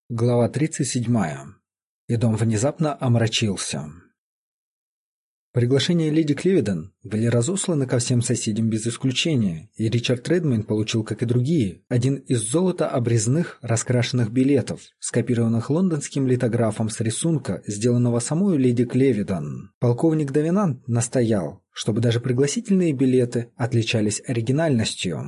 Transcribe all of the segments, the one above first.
Глава 37. И дом внезапно омрачился. Приглашения леди Клевиден были разосланы ко всем соседям без исключения, и Ричард Редмейн получил, как и другие, один из золото-обрезных раскрашенных билетов, скопированных лондонским литографом с рисунка, сделанного самой леди Клевиден. Полковник Давинант настоял, чтобы даже пригласительные билеты отличались оригинальностью.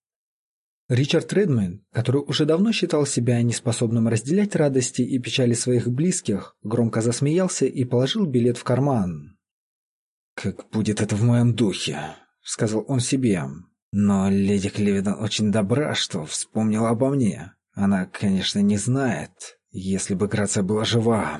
Ричард Редмейн, который уже давно считал себя неспособным разделять радости и печали своих близких, громко засмеялся и положил билет в карман. «Как будет это в моем духе», — сказал он себе. «Но леди Клевиден очень добра, что вспомнила обо мне. Она, конечно, не знает, если бы Грация была жива».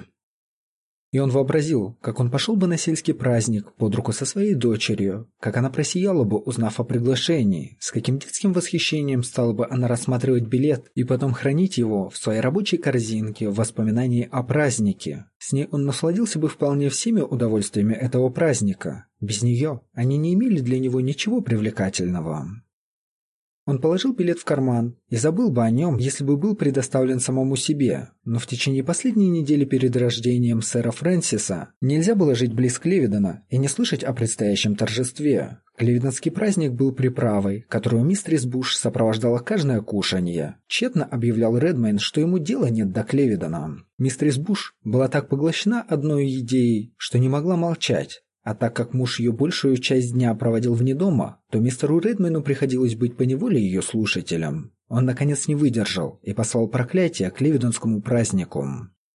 И он вообразил, как он пошел бы на сельский праздник под руку со своей дочерью, как она просияла бы, узнав о приглашении, с каким детским восхищением стала бы она рассматривать билет и потом хранить его в своей рабочей корзинке в воспоминании о празднике. С ней он насладился бы вполне всеми удовольствиями этого праздника. Без нее они не имели для него ничего привлекательного. Он положил билет в карман и забыл бы о нем, если бы был предоставлен самому себе, но в течение последней недели перед рождением сэра Фрэнсиса нельзя было жить близ Клевидена и не слышать о предстоящем торжестве. Клевиденский праздник был приправой, которую мистерис Буш сопровождала каждое кушанье. Тщетно объявлял Редмейн, что ему дела нет до Клевидена. Мистерис Буш была так поглощена одной идеей, что не могла молчать. А так как муж ее большую часть дня проводил вне дома, то мистеру Редмейну приходилось быть поневоле ее слушателем. Он, наконец, не выдержал и послал проклятие Клевиденскому празднику.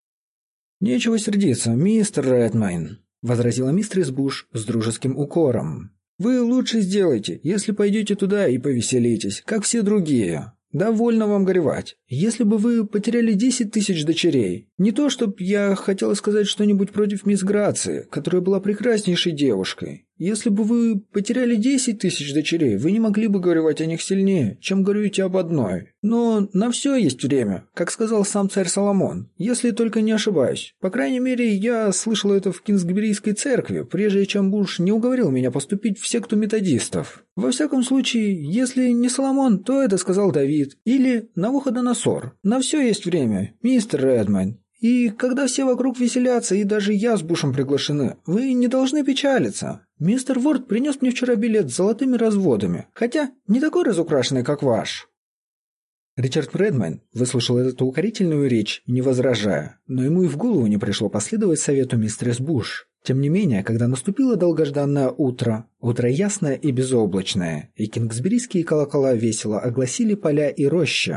«Нечего сердиться, мистер Редмейн», — возразила мистерис Буш с дружеским укором. «Вы лучше сделайте, если пойдете туда и повеселитесь, как все другие. Довольно вам горевать. Если бы вы потеряли 10 тысяч дочерей, не то чтоб я хотела сказать что-нибудь против мисс Грации, которая была прекраснейшей девушкой. Если бы вы потеряли 10 тысяч дочерей, вы не могли бы горевать о них сильнее, чем горюете об одной. Но на все есть время, как сказал сам царь Соломон, если только не ошибаюсь. По крайней мере, я слышал это в Кингсберийской церкви, прежде чем Буш не уговорил меня поступить в секту методистов. Во всяком случае, если не Соломон, то это сказал Давид или Навуходоносор. На все есть время, мистер Редмейн. И когда все вокруг веселятся, и даже я с Бушем приглашены, вы не должны печалиться. Мистер Ворд принес мне вчера билет с золотыми разводами, хотя не такой разукрашенный, как ваш». Ричард Редмейн выслушал эту укорительную речь, не возражая, но ему и в голову не пришло последовать совету мистерис Буш. Тем не менее, когда наступило долгожданное утро ясное и безоблачное, и кингсберийские колокола весело огласили поля и рощи,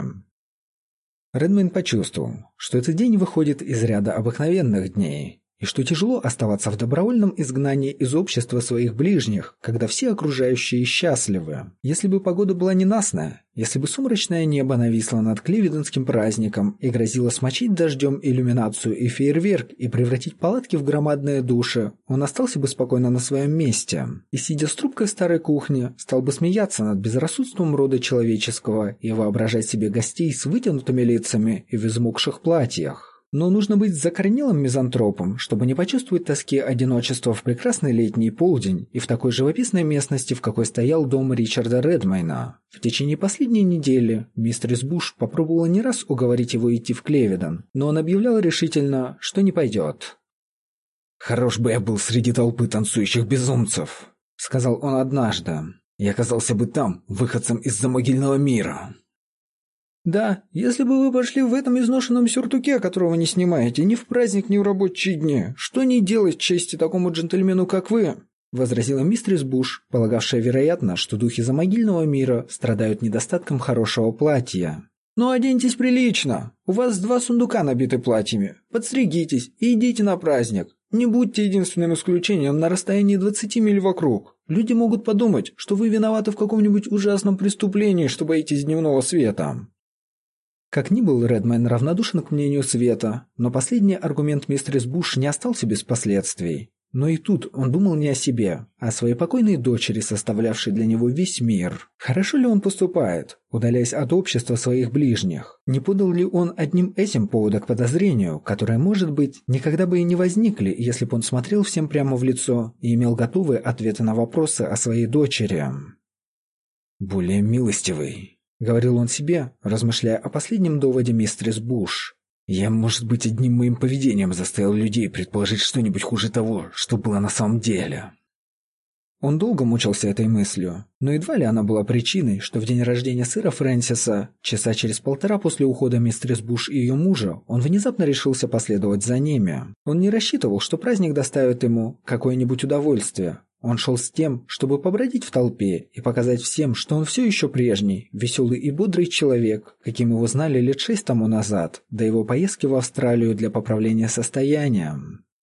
Редмейн почувствовал, что этот день выходит из ряда обыкновенных дней, и что тяжело оставаться в добровольном изгнании из общества своих ближних, когда все окружающие счастливы. Если бы погода была ненастная, если бы сумрачное небо нависло над Клевиденским праздником и грозило смочить дождем иллюминацию и фейерверк и превратить палатки в громадные души, он остался бы спокойно на своем месте и, сидя с трубкой в старой кухне, стал бы смеяться над безрассудством рода человеческого и воображать себе гостей с вытянутыми лицами и в измокших платьях. Но нужно быть закоренелым мизантропом, чтобы не почувствовать тоски одиночества в прекрасный летний полдень и в такой живописной местности, в какой стоял дом Ричарда Редмейна. В течение последней недели мистерис Буш попробовала не раз уговорить его идти в Клевиден, но он объявлял решительно, что не пойдет. «Хорош бы я был среди толпы танцующих безумцев», — сказал он однажды. «Я оказался бы там, выходцем из замогильного мира». «Да, если бы вы пошли в этом изношенном сюртуке, которого не снимаете, ни в праздник, ни в рабочие дни, что не делать чести такому джентльмену, как вы?» — возразила мистерис Буш, полагавшая, вероятно, что духи замогильного мира страдают недостатком хорошего платья. «Ну, оденьтесь прилично. У вас 2 сундука набиты платьями. Подстригитесь и идите на праздник. Не будьте единственным исключением на расстоянии 20 миль вокруг. Люди могут подумать, что вы виноваты в каком-нибудь ужасном преступлении, что боитесь дневного света». Как ни был Редмейн равнодушен к мнению Света, но последний аргумент мистерис Буш не остался без последствий. Но и тут он думал не о себе, а о своей покойной дочери, составлявшей для него весь мир. Хорошо ли он поступает, удаляясь от общества своих ближних? Не подал ли он одним этим повода к подозрению, которое, может быть, никогда бы и не возникли, если бы он смотрел всем прямо в лицо и имел готовые ответы на вопросы о своей дочери? «Более милостивый», — говорил он себе, размышляя о последнем доводе мистерис Буш. Я, может быть, одним моим поведением заставил людей предположить что-нибудь хуже того, что было на самом деле. Он долго мучился этой мыслью, но едва ли она была причиной, что в день рождения сэра Фрэнсиса, часа через полтора после ухода мистерис Буш и ее мужа, он внезапно решился последовать за ними. Он не рассчитывал, что праздник доставит ему какое-нибудь удовольствие. Он шел с тем, чтобы побродить в толпе и показать всем, что он все еще прежний, веселый и бодрый человек, каким его знали лет 6 тому назад, до его поездки в Австралию для поправления состояния.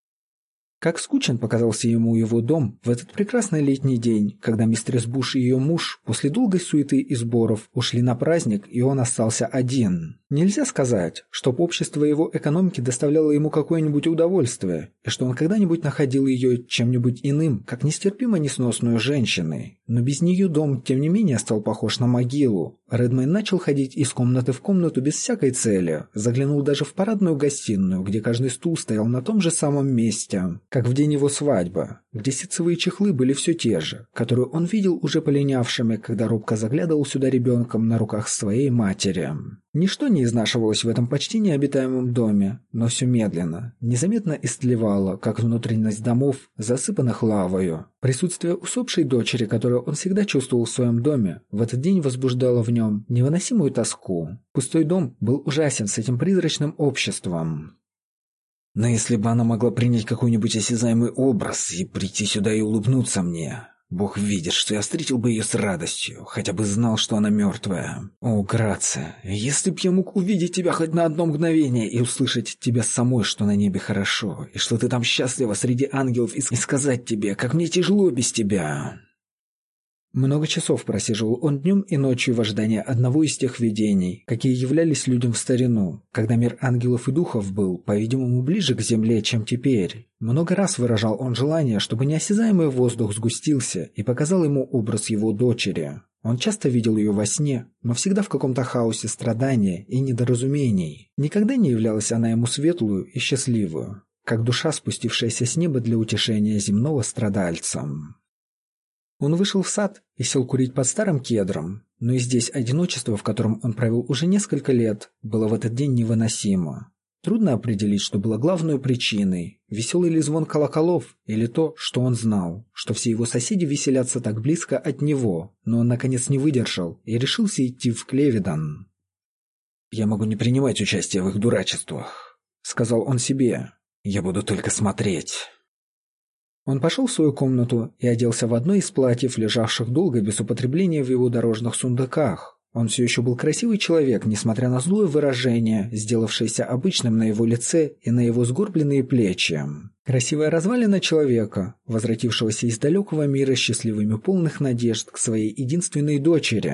Как скучен показался ему его дом в этот прекрасный летний день, когда мистерис Буш и ее муж после долгой суеты и сборов ушли на праздник, и он остался один. Нельзя сказать, чтоб общество его экономки доставляло ему какое-нибудь удовольствие, и что он когда-нибудь находил ее чем-нибудь иным, как нестерпимо несносную женщиной. Но без нее дом, тем не менее, стал похож на могилу. Редмейн начал ходить из комнаты в комнату без всякой цели, заглянул даже в парадную гостиную, где каждый стул стоял на том же самом месте, как в день его свадьбы, где ситцевые чехлы были все те же, которые он видел уже полинявшими, когда робко заглядывал сюда ребенком на руках своей матери. Ничто не изнашивалось в этом почти необитаемом доме, но все медленно, незаметно истлевало, как внутренность домов, засыпанных лавою. Присутствие усопшей дочери, которую он всегда чувствовал в своем доме, в этот день возбуждало в нем невыносимую тоску. Пустой дом был ужасен с этим призрачным обществом. Но если бы она могла принять какой-нибудь осязаемый образ и прийти сюда и улыбнуться мне, Бог видит, что я встретил бы ее с радостью, хотя бы знал, что она мертвая. О, Грация, если б я мог увидеть тебя хоть на одно мгновение и услышать тебя самой, что на небе хорошо, и что ты там счастлива среди ангелов, и сказать тебе, как мне тяжело без тебя. Много часов просиживал он днем и ночью в ожидании одного из тех видений, какие являлись людям в старину, когда мир ангелов и духов был, по-видимому, ближе к земле, чем теперь. Много раз выражал он желание, чтобы неосязаемый воздух сгустился и показал ему образ его дочери. Он часто видел ее во сне, но всегда в каком-то хаосе страдания и недоразумений. Никогда не являлась она ему светлую и счастливую, как душа, спустившаяся с неба для утешения земного страдальца. Он вышел в сад и сел курить под старым кедром, но и здесь одиночество, в котором он провел уже несколько лет, было в этот день невыносимо. Трудно определить, что было главной причиной, веселый ли звон колоколов или то, что он знал, что все его соседи веселятся так близко от него, но он наконец не выдержал и решился идти в Клевидон. «Я могу не принимать участие в их дурачествах», — сказал он себе, — «я буду только смотреть». Он пошел в свою комнату и оделся в одно из платьев, лежавших долго без употребления в его дорожных сундуках. Он все еще был красивый человек, несмотря на злое выражение, сделавшееся обычным на его лице и на его сгорбленные плечи. Красивая развалина человека, возвратившегося из далекого мира счастливыми полных надежд к своей единственной дочери.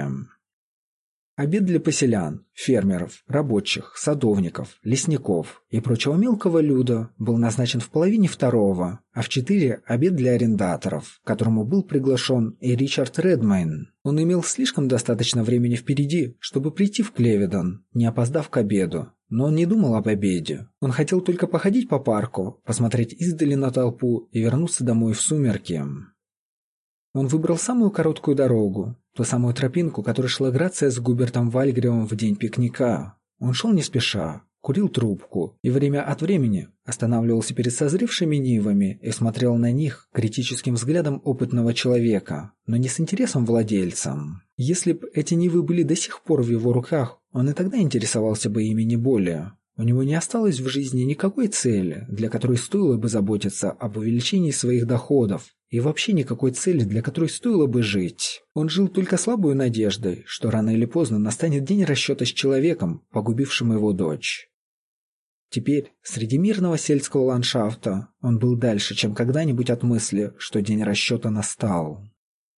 Обед для поселян, фермеров, рабочих, садовников, лесников и прочего мелкого люда был назначен в 1:30, а в 4 обед для арендаторов, к которому был приглашен и Ричард Редмейн. Он имел слишком достаточно времени впереди, чтобы прийти в Клевидон, не опоздав к обеду. Но он не думал об обеде. Он хотел только походить по парку, посмотреть издали на толпу и вернуться домой в сумерки. Он выбрал самую короткую дорогу, ту самую тропинку, которой шла Грация с Губертом Вальгривом в день пикника. Он шел не спеша, курил трубку и время от времени останавливался перед созревшими нивами и смотрел на них критическим взглядом опытного человека, но не с интересом владельца. Если бы эти нивы были до сих пор в его руках, он и тогда интересовался бы ими не более. У него не осталось в жизни никакой цели, для которой стоило бы заботиться об увеличении своих доходов, и вообще никакой цели, для которой стоило бы жить. Он жил только слабой надеждой, что рано или поздно настанет день расчета с человеком, погубившим его дочь. Теперь, среди мирного сельского ландшафта, он был дальше, чем когда-нибудь от мысли, что день расчета настал.